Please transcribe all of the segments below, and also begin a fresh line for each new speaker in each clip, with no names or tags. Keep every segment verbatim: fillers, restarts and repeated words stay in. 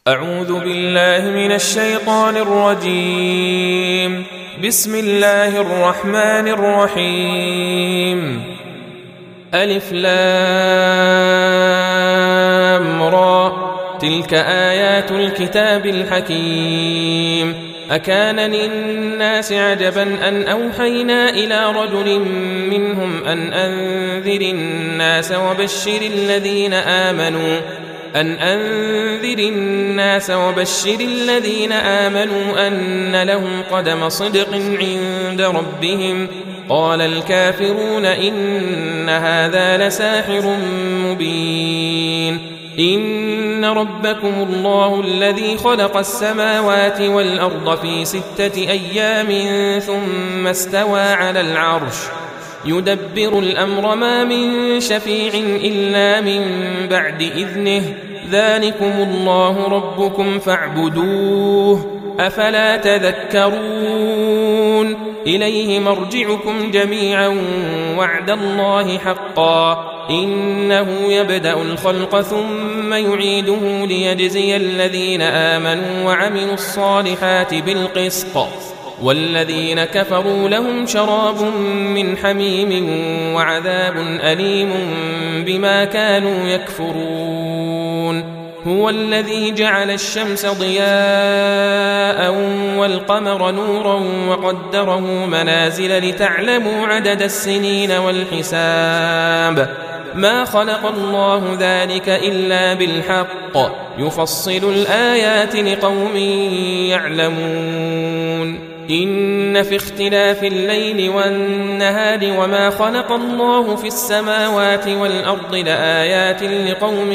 أعوذ بالله من الشيطان الرجيم. بسم الله الرحمن الرحيم. ألف لام را تلك آيات الكتاب الحكيم. أكان للناس عجبا أن أوحينا إلى رجل منهم أن أنذر الناس وبشر الذين آمنوا أن أنذر الناس وبشر الذين آمنوا أن لهم قدم صدق عند ربهم. قال الكافرون إن هذا لساحر مبين. إن ربكم الله الذي خلق السماوات والأرض في ستة أيام ثم استوى على العرش يدبر الأمر ما من شفيع إلا من بعد إذنه. ذلكم الله ربكم فاعبدوه أفلا تذكرون. إليه مرجعكم جميعا وعد الله حقا إنه يبدأ الخلق ثم يعيده ليجزي الذين آمنوا وعملوا الصالحات بالقسط والذين كفروا لهم شراب من حميم وعذاب أليم بما كانوا يكفرون. هو الذي جعل الشمس ضياء والقمر نورا وقدره منازل لتعلموا عدد السنين والحساب. ما خلق الله ذلك إلا بالحق يفصل الآيات لقوم يعلمون. إن في اختلاف الليل والنهار وما خلق الله في السماوات والأرض لآيات لقوم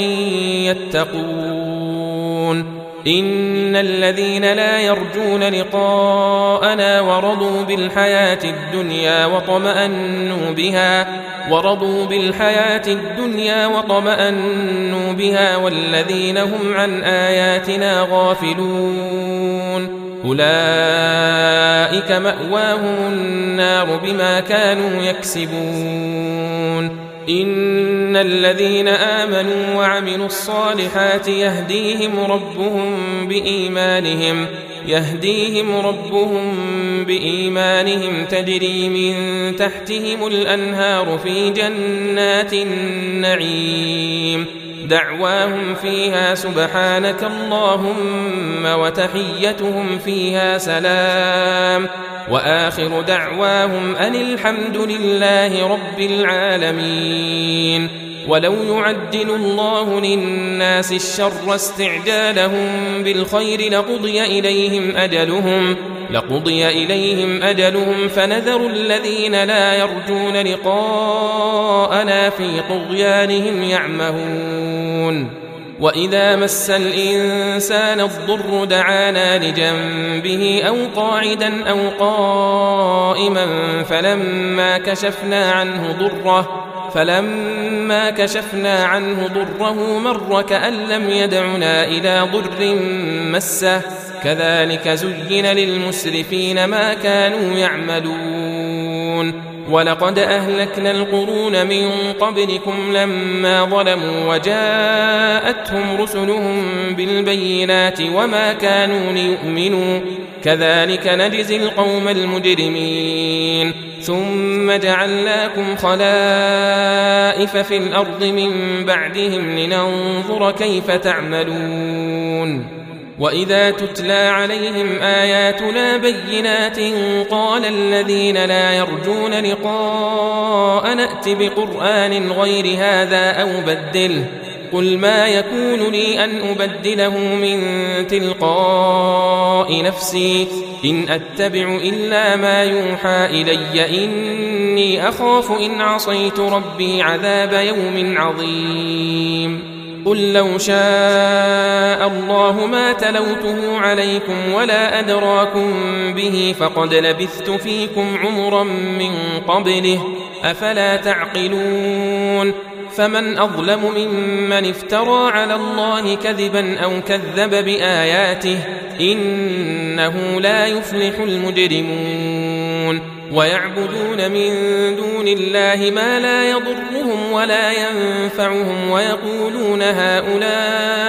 يتقون. إن الذين لا يرجون لقاءنا ورضوا بالحياة الدنيا وطمأنوا بها ورضوا بالحياة الدنيا وطمأنوا بها والذين هم عن آياتنا غافلون أولئك مأواهم النار بما كانوا يكسبون. إن الذين آمنوا وعملوا الصالحات يهديهم ربهم بإيمانهم يهديهم ربهم بإيمانهم تجري من تحتهم الأنهار في جنات النعيم. دعواهم فيها سبحانك اللهم وتحيتهم فيها سلام وآخر دعواهم أن الحمد لله رب العالمين. ولو يعجل الله للناس الشر استعجالهم بالخير لقضي إليهم أجلهم لقضي إليهم أجلهم فنذر الذين لا يرجون لقاءنا في طغيانهم يعمهون. وإذا مس الإنسان الضر دعانا لجنبه أو قاعدا أو قائما فلما كشفنا عنه ضره فلما كشفنا عنه ضره مر كأن لم يدعنا إلى ضر مسه كذلك زين للمسرفين ما كانوا يعملون. ولقد أهلكنا القرون من قبلكم لما ظلموا وجاءتهم رسلهم بالبينات وما كانوا ليؤمنوا كذلك نجزي القوم المجرمين. ثم جعلناكم خلائف في الأرض من بعدهم لننظر كيف تعملون. وإذا تتلى عليهم آياتنا بينات قال الذين لا يرجون لقاء نأت بقرآن غير هذا أو بدله قل ما يكون لي أن أبدله من تلقاء نفسي إن أتبع إلا ما يوحى إلي إني أخاف إن عصيت ربي عذاب يوم عظيم. قل لو شاء الله ما تلوته عليكم ولا أدراكم به فقد لبثت فيكم عمرا من قبله أفلا تعقلون. فمن أظلم ممن افترى على الله كذبا أو كذب بآياته إنه لا يفلح المجرمون. ويعبدون من دون الله ما لا يضرهم ولا ينفعهم ويقولون هؤلاء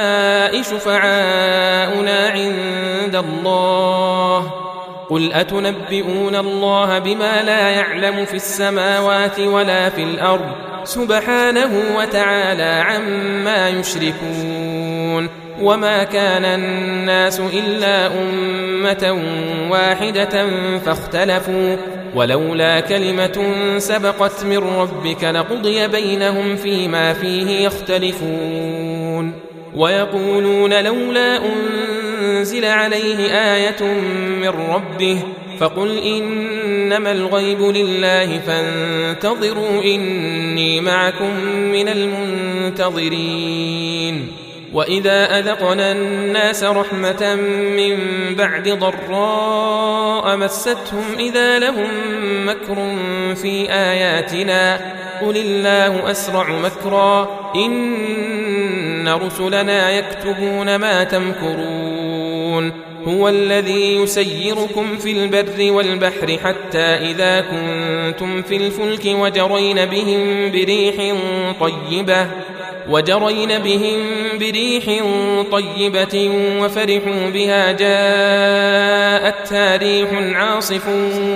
هؤلاء شفعاؤنا عند الله قل أتنبئون الله بما لا يعلم في السماوات ولا في الأرض سبحانه وتعالى عما يشركون وما كان الناس إلا أمة واحدة فاختلفوا ولولا كلمة سبقت من ربك لقضي بينهم فيما فيه يختلفون ويقولون لولا أنزل عليه آية من ربه فقل إنما الغيب لله فانتظروا إني معكم من المنتظرين وإذا أذقنا الناس رحمة من بعد ضراء مستهم إذا لهم مكر في آياتنا قل الله أسرع مكرا إن رسلنا يكتبون ما تمكرون هو الذي يسيركم في البر والبحر حتى إذا كنتم في الفلك وجرين بهم بريح طيبة وجرين بهم بريح طيبة وفرحوا بها جاءتها ريح عاصف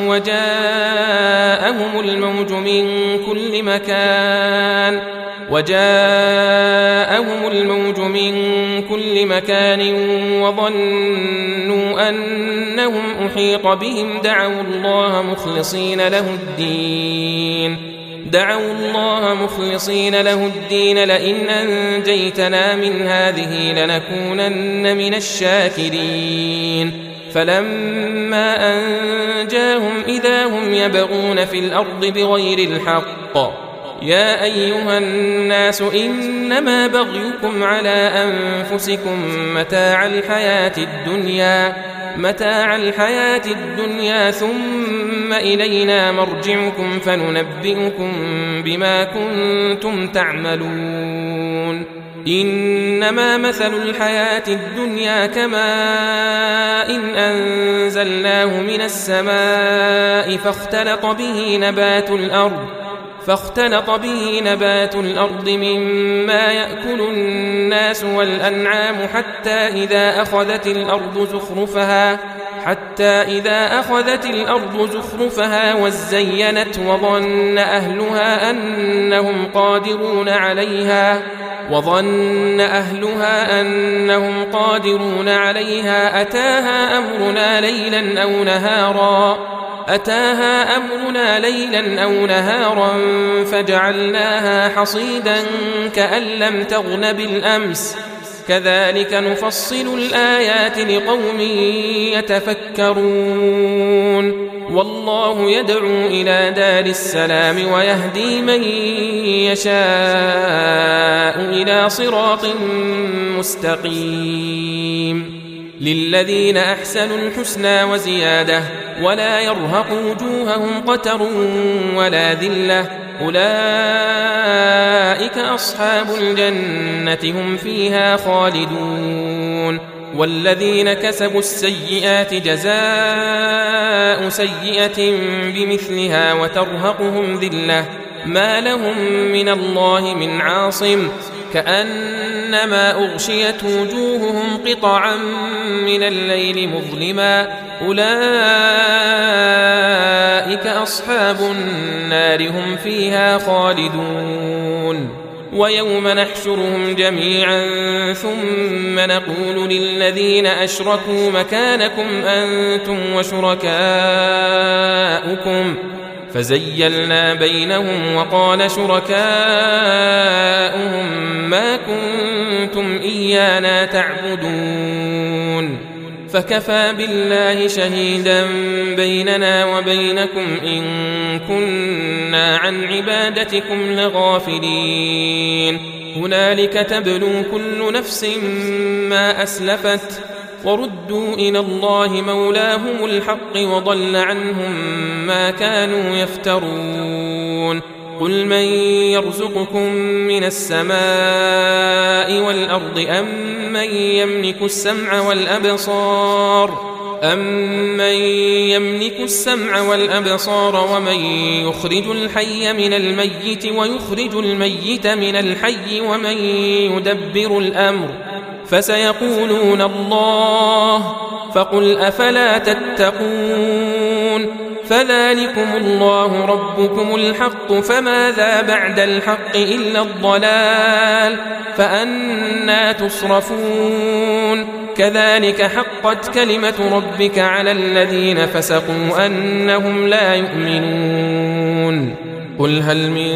وجاءهم الموج من كل مكان وجاءهم الموج من كل مكان وظنوا أنهم أحيط بهم دعوا الله مخلصين له الدين دعوا الله مخلصين له الدين لئن أنجيتنا من هذه لنكونن من الشاكرين فلما أنجاهم إذا هم يبغون في الأرض بغير الحق يا أيها الناس إنما بغيكم على أنفسكم متاع الحياة الدنيا متاع الحياة الدنيا ثم إلينا مرجعكم فننبئكم بما كنتم تعملون إنما مثل الحياة الدنيا كماء إن أنزلناه من السماء فاختلط به نبات الأرض فاختلط به نبات الأرض مما يأكل الناس والأنعام حتى إذا أخذت الأرض زخرفها حتى إذا أخذت الأرض زخرفها وزينت وظن أهلها أنهم قادرون عليها وظن أهلها أنهم قادرون عليها أتاها أمرنا ليلا أو نهارا أتاها أمرنا ليلا أو نهارا فجعلناها حصيدا كأن لم تغن بالأمس كذلك نفصل الآيات لقوم يتفكرون والله يدعو إلى دار السلام ويهدي من يشاء إلى صراط مستقيم للذين أحسنوا الحسنى وزيادة ولا يرهق وجوههم قتر ولا ذلة أولئك أصحاب الجنة هم فيها خالدون والذين كسبوا السيئات جزاء سيئة بمثلها وترهقهم ذلة ما لهم من الله من عاصم كأنما أغشيت وجوههم قطعا من الليل مظلما أولئك أصحاب النار هم فيها خالدون ويوم نحشرهم جميعا ثم نقول للذين أشركوا مكانكم أنتم وشركاؤكم فزيلنا بينهم وقال شركاؤهم ما كنتم إيانا تعبدون فكفى بالله شهيدا بيننا وبينكم إن كنا عن عبادتكم لغافلين هنالك تبلو كل نفس ما أسلفت وردوا إلى الله مولاهم الحق وضل عنهم ما كانوا يفترون قل من يرزقكم من السماء والأرض أم من يملك السمع والأبصار أمن يملك السمع والأبصار ومن يخرج الحي من الميت ويخرج الميت من الحي ومن يدبر الأمر فسيقولون الله فقل أفلا تتقون فذلكم الله ربكم الحق فماذا بعد الحق إلا الضلال فأنى تصرفون كذلك حقت كلمة ربك على الذين فسقوا أنهم لا يؤمنون قل هل من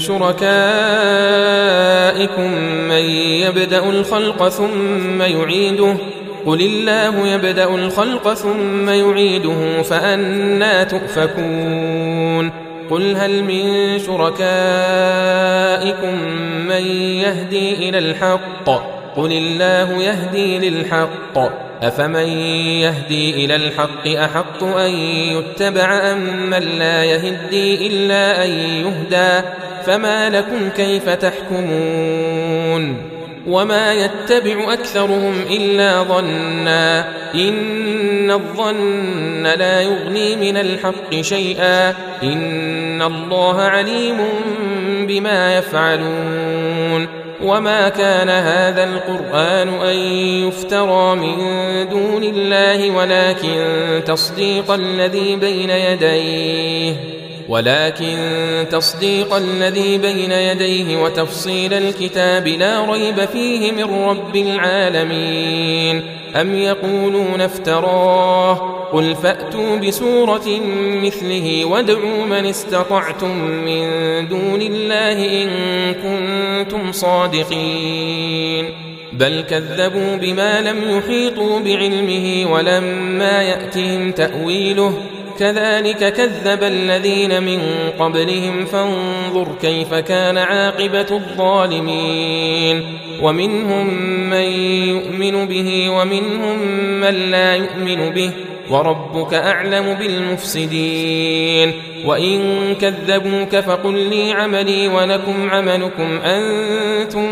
شركائكم من يبدأ الخلق ثم يعيده قل الله يبدأ الخلق ثم يعيده فأنى تؤفكون قل هل من شركائكم من يهدي إلى الحق قل الله يهدي للحق أفمن يهدي إلى الحق أحق أن يتبع أم من لا يهدي إلا أن يهدى فما لكم كيف تحكمون وما يتبع أكثرهم إلا ظنا إن الظن لا يغني من الحق شيئا إن الله عليم بما يفعلون وما كان هذا القرآن أن يفترى من دون الله ولكن تصديق الذي بين يديه ولكن تصديق الذي بين يديه وتفصيل الكتاب لا ريب فيه من رب العالمين أم يقولون افتراه قل فأتوا بسورة مثله وادعوا من استطعتم من دون الله إن كنتم صادقين بل كذبوا بما لم يحيطوا بعلمه ولما يأتهم تأويله كذلك كذب الذين من قبلهم فانظر كيف كان عاقبة الظالمين ومنهم من يؤمن به ومنهم من لا يؤمن به وربك أعلم بالمفسدين وإن كذبوك فقل لي عملي ولكم عملكم أنتم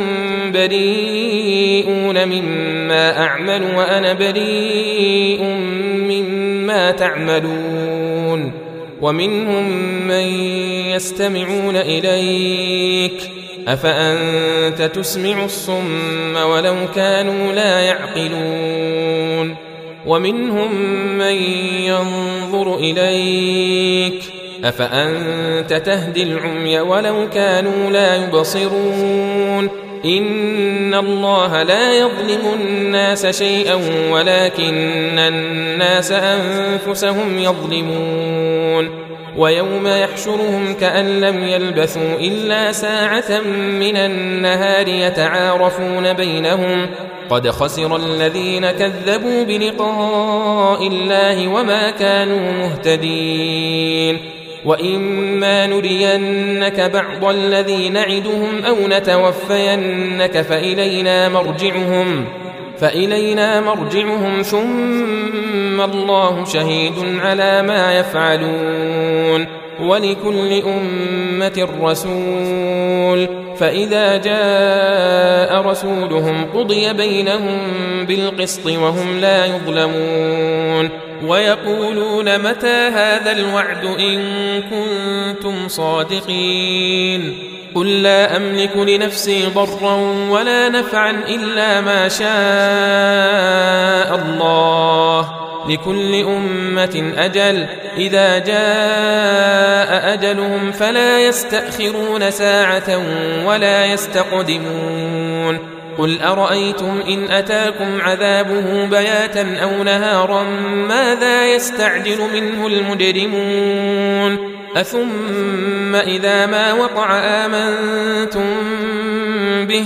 بريئون مما أعمل وأنا بريء مما تعملون ومنهم من يستمعون إليك أفأنت تسمع الصم ولو كانوا لا يعقلون ومنهم من ينظر إليك أفأنت تهدي العمي ولو كانوا لا يبصرون إن الله لا يظلم الناس شيئا ولكن الناس أنفسهم يظلمون ويوم يحشرهم كأن لم يلبثوا إلا ساعة من النهار يتعارفون بينهم قد خسر الذين كذبوا بلقاء الله وما كانوا مهتدين وإما نرينك بعض الذي نعدهم أو نتوفينك فإلينا مرجعهم فإلينا مرجعهم ثم الله شهيد على ما يفعلون ولكل أمة رسول فإذا جاء رسولهم قضي بينهم بالقسط وهم لا يظلمون ويقولون متى هذا الوعد إن كنتم صادقين قل لا أملك لنفسي ضرا ولا نفعا إلا ما شاء الله لكل أمة أجل إذا جاء أجلهم فلا يستأخرون ساعة ولا يستقدمون قل أرأيتم إن أتاكم عذابه بياتا أو نهارا ماذا يستعجل منه المجرمون أثم إذا ما وقع آمنتم به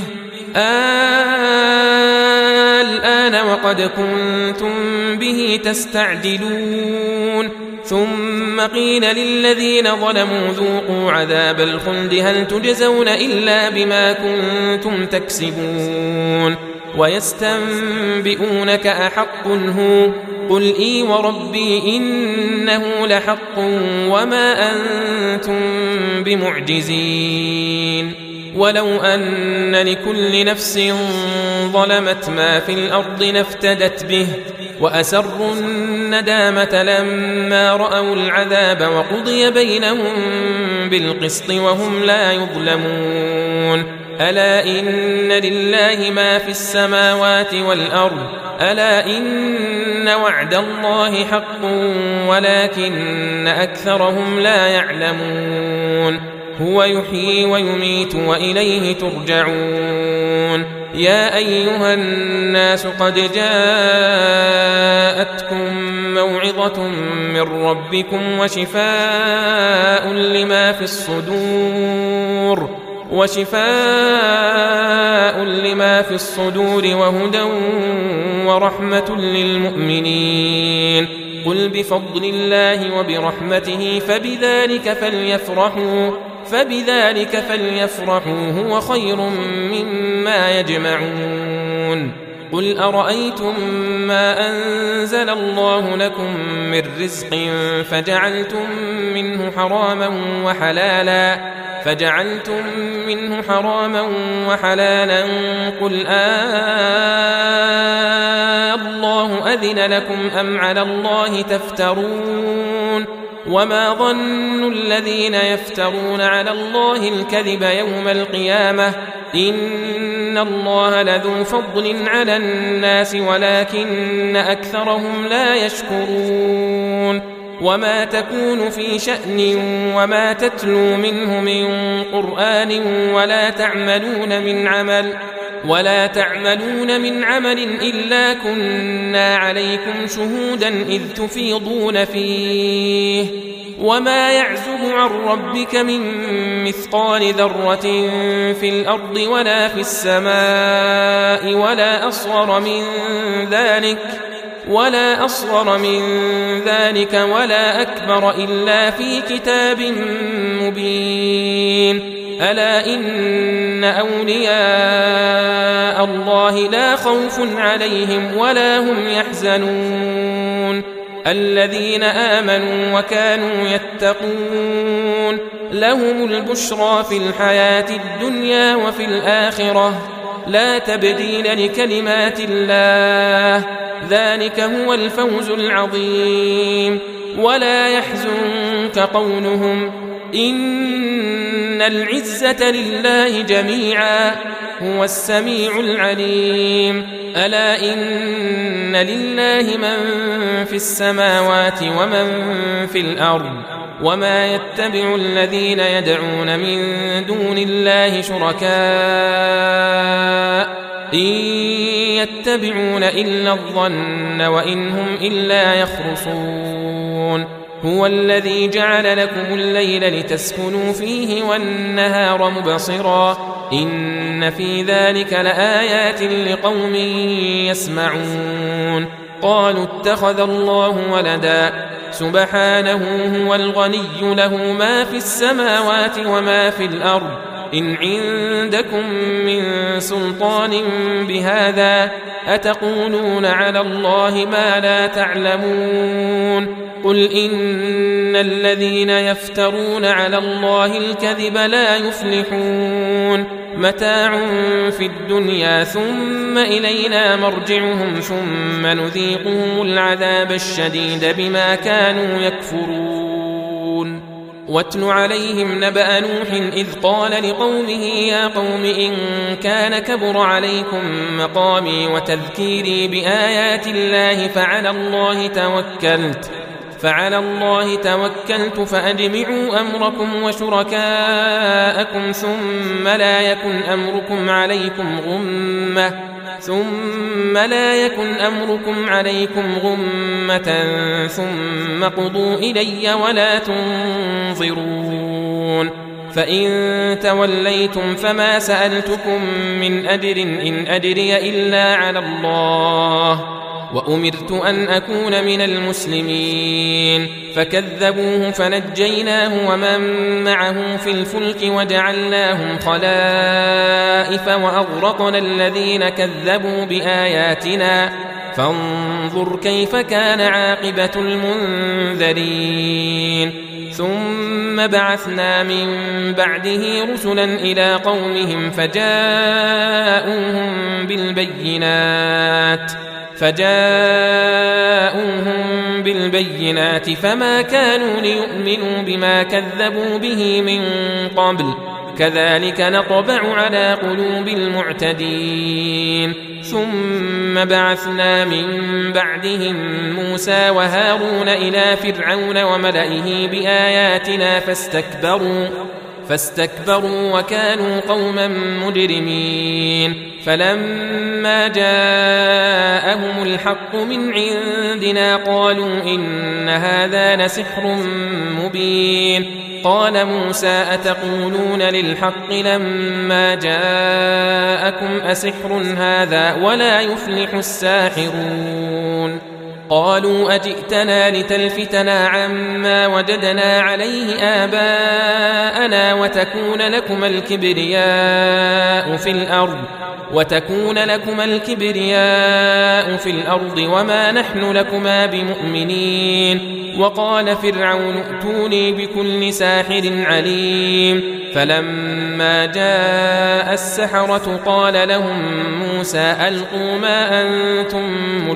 الآن وقد كنتم به تستعجلون ثم قيل للذين ظلموا ذوقوا عذاب الخلد هل تجزون إلا بما كنتم تكسبون ويستنبئونك أحق هو قل إي وربي إنه لحق وما أنتم بمعجزين ولو أن لكل نفس ظلمت ما في الأرض لافتدت به وأسروا الندامة لما رأوا العذاب وقضي بينهم بالقسط وهم لا يظلمون ألا إن لله ما في السماوات والأرض ألا إن وعد الله حق ولكن أكثرهم لا يعلمون هو يحيي ويميت وإليه ترجعون يا أيها الناس قد جاءتكم موعظة من ربكم وشفاء لما في الصدور وشفاء لما في الصدور وهدى ورحمة للمؤمنين قل بفضل الله وبرحمته فبذلك فليفرحوا فبذلك فليفرحوا هو خير مما يجمعون قل أرأيتم ما أنزل الله لكم من رزق فجعلتم منه حراما وحلالا فجعلتم منه حراما وحلالا قل آه الله أذن لكم أم على الله تفترون وما ظن الذين يفترون على الله الكذب يوم القيامة إن الله لذو فضل على الناس ولكن أكثرهم لا يشكرون وما تكون في شأن وما تتلو منه من قرآن ولا تعملون من عمل ولا تعملون من عمل إلا كنا عليكم شهودا إذ تفيضون فيه وما يعزب عن ربك من مثقال ذرة في الأرض ولا في السماء ولا أصغر من ذلك ولا أصغر من ذلك ولا أكبر إلا في كتاب مبين ألا إن أولياء الله لا خوف عليهم ولا هم يحزنون الذين آمنوا وكانوا يتقون لهم البشرى في الحياة الدنيا وفي الآخرة لا تبديل لكلمات الله ذلك هو الفوز العظيم ولا يحزنك قولهم إن العزة لله جميعا هو السميع العليم ألا إن لله من في السماوات ومن في الأرض وما يتبع الذين يدعون من دون الله شركاء إن يتبعون إلا الظن وإن هم إلا يخرصون هو الذي جعل لكم الليل لتسكنوا فيه والنهار مبصرا إن في ذلك لآيات لقوم يسمعون قالوا اتخذ الله ولدا سبحانه هو الغني له ما في السماوات وما في الأرض إن عندكم من سلطان بهذا أتقولون على الله ما لا تعلمون قل إن الذين يفترون على الله الكذب لا يفلحون متاع في الدنيا ثم إلينا مرجعهم ثم نذيقهم العذاب الشديد بما كانوا يكفرون واتل عليهم نبأ نوح إذ قال لقومه يا قوم إن كان كبر عليكم مقامي وتذكيري بآيات الله فعلى الله توكلت فعلى الله توكلت فأجمعوا أمركم وشركاءكم ثم لا يكن أمركم عليكم غمة ثم لا يكن أمركم عليكم غمة ثم قضوا إلي ولا تنظرون فإن توليتم فما سألتكم من أجر إن أجري إلا على الله وأمرت أن أكون من المسلمين فكذبوه فنجيناه ومن معه في الفلك وجعلناهم خلائف وأغرقنا الذين كذبوا بآياتنا فانظر كيف كان عاقبة المنذرين ثم بعثنا من بعده رسلا إلى قومهم فجاءوهم بالبينات فجاءوهم بالبينات فما كانوا ليؤمنوا بما كذبوا به من قبل كذلك نطبع على قلوب المعتدين ثم بعثنا من بعدهم موسى وهارون إلى فرعون وملئه بآياتنا فاستكبروا فاستكبروا وكانوا قوما مجرمين فلما جاءهم الحق من عندنا قالوا إن هذا لسحر مبين قال موسى أتقولون للحق لما جاءكم أسحر هذا ولا يفلح الساحرون قالوا أجئتنا لتلفتنا عما وجدنا عليه آباءنا وتكون لكما الكبرياء في الأرض وتكون لكما الكبرياء في الأرض وما نحن لكما بمؤمنين وقال فرعون ائتوني بكل ساحر عليم فلما جاء السحرة قال لهم موسى ألقوا ما أنتم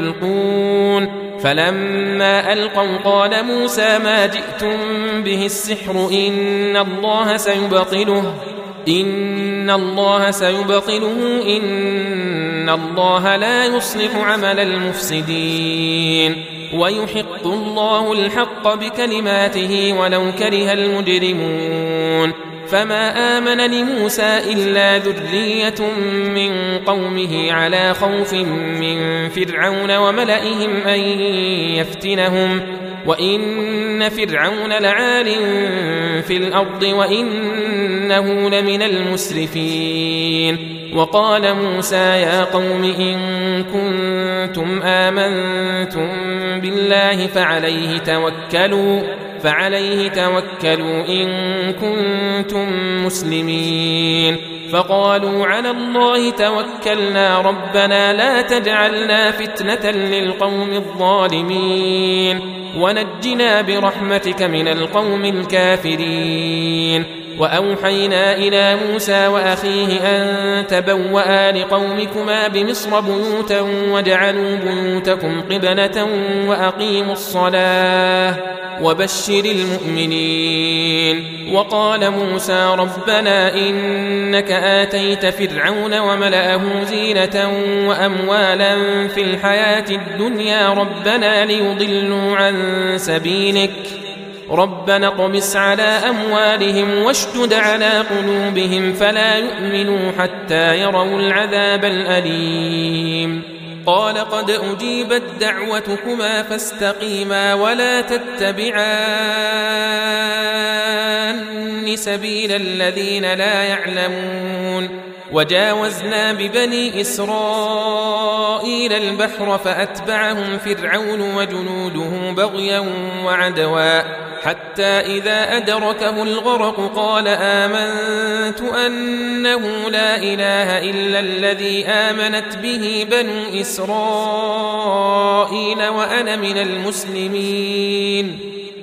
ملقون فلما ألقوا قال موسى ما جئتم به السحر إن الله سيبطله إن الله سيبطله إن الله لا يصلح عمل المفسدين ويحق الله الحق بكلماته ولو كره المجرمون فما آمن لموسى إلا ذرية من قومه على خوف من فرعون وملئهم أن يفتنهم وإن فرعون لعال في الأرض وإنه لمن المسرفين وقال موسى يا قوم إن كنتم آمنتم بالله فعليه توكلوا فعليه توكلوا إن كنتم مسلمين فقالوا على الله توكلنا ربنا لا تجعلنا فتنة للقوم الظالمين ونجنا برحمتك من القوم الكافرين وأوحينا إلى موسى وأخيه أن تبوأ لقومكما بمصر بيوتا وجعلوا بيوتكم قبلة وأقيموا الصلاة وبشر المؤمنين وقال موسى ربنا إنك آتيت فرعون وملأه زينة وأموالا في الحياة الدنيا ربنا ليضلوا عن سبيلك ربنا اطمس على أموالهم واشدد على قلوبهم فلا يؤمنوا حتى يروا العذاب الأليم قال قد أجيبت دعوتكما فاستقيما ولا تتبعان سبيل الذين لا يعلمون وجاوزنا ببني إسرائيل البحر فأتبعهم فرعون وجنوده بغيا وعدوا حتى إذا أدركه الغرق قال آمنت أنه لا إله إلا الذي آمنت به بنو إسرائيل وأنا من المسلمين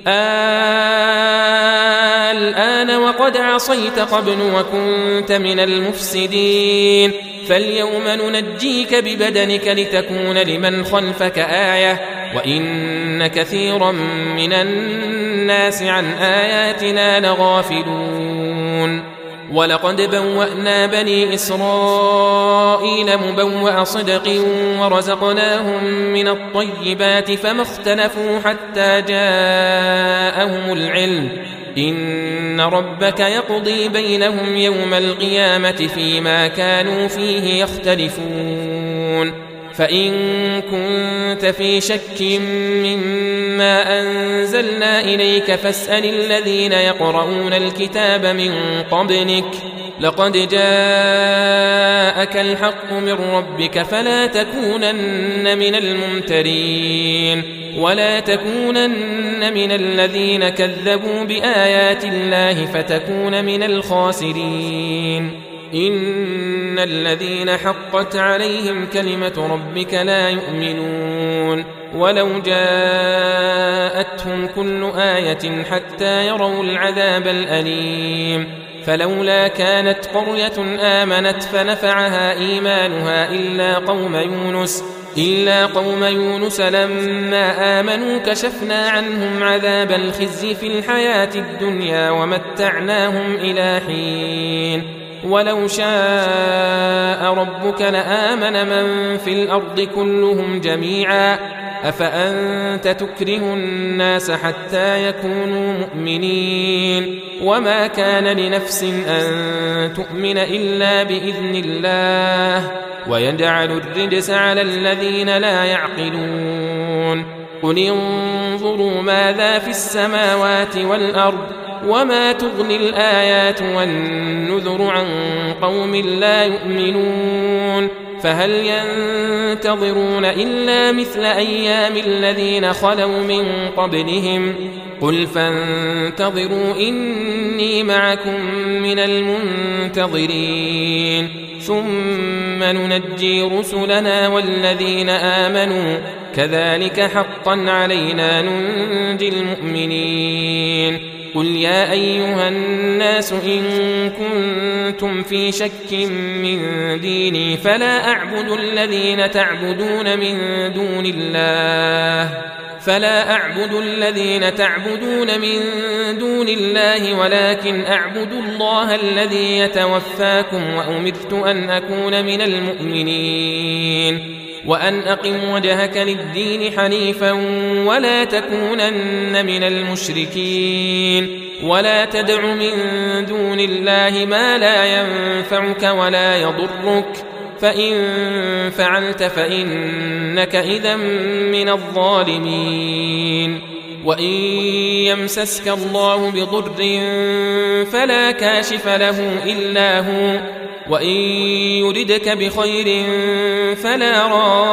الآن وقد عصيت قبل وكنت من المفسدين فاليوم ننجيك ببدنك لتكون لمن خلفك آية وإن كثيرا من الناس عن آياتنا لغافلون ولقد بوأنا بني إسرائيل مبوأ صدق ورزقناهم من الطيبات فما اختلفوا حتى جاءهم العلم إن ربك يقضي بينهم يوم القيامة فيما كانوا فيه يختلفون فإن كنت في شك مما أنزلنا إليك فاسأل الذين يقرؤون الكتاب من قبلك لقد جاءك الحق من ربك فلا تكونن من الممترين ولا تكونن من الذين كذبوا بآيات الله فتكون من الخاسرين إن الذين حقت عليهم كلمة ربك لا يؤمنون ولو جاءتهم كل آية حتى يروا العذاب الأليم فلولا كانت قرية آمنت فنفعها إيمانها إلا قوم يونس إلا قوم يونس لما آمنوا كشفنا عنهم عذاب الخزي في الحياة الدنيا ومتعناهم إلى حين ولو شاء ربك لآمن من في الأرض كلهم جميعا أفأنت تكره الناس حتى يكونوا مؤمنين وما كان لنفس أن تؤمن إلا بإذن الله ويجعل الرجس على الذين لا يعقلون قل انظروا ماذا في السماوات والأرض وما تغني الآيات والنذر عن قوم لا يؤمنون فهل ينتظرون إلا مثل أيام الذين خلوا من قبلهم قل فانتظروا إني معكم من المنتظرين ثم ننجي رسلنا والذين آمنوا كذلك حقا علينا ننجي المؤمنين قل يا أيها الناس إن كنتم في شك من ديني فلا أعبد الذين تعبدون من دون الله فلا أعبد الذين تعبدون من دون الله ولكن أعبد الله الذي يتوفاكم وأمرت أن أكون من المؤمنين وأن أقم وجهك للدين حنيفا ولا تكونن من المشركين ولا تدع من دون الله ما لا ينفعك ولا يضرك فإن فعلت فإنك إذا من الظالمين وإن يمسسك الله بضر فلا كاشف له إلا هو وإن يردك بخير فلا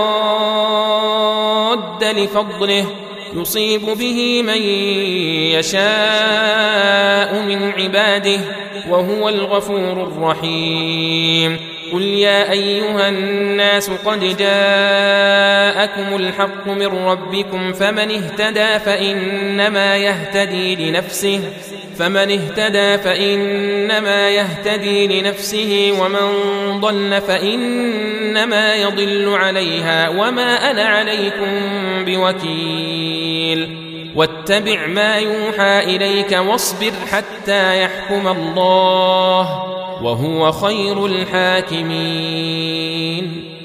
راد لفضله يصيب به من يشاء من عباده وهو الغفور الرحيم قل يا أيها الناس قد جاءكم الحق من ربكم فمن اهتدى فإنما يهتدي لنفسه فمن اهتدى فإنما يهتدي لنفسه ومن ضل فإنما يضل عليها وما أنا عليكم بوكيل واتبع ما يوحى إليك واصبر حتى يحكم الله وهو خير الحاكمين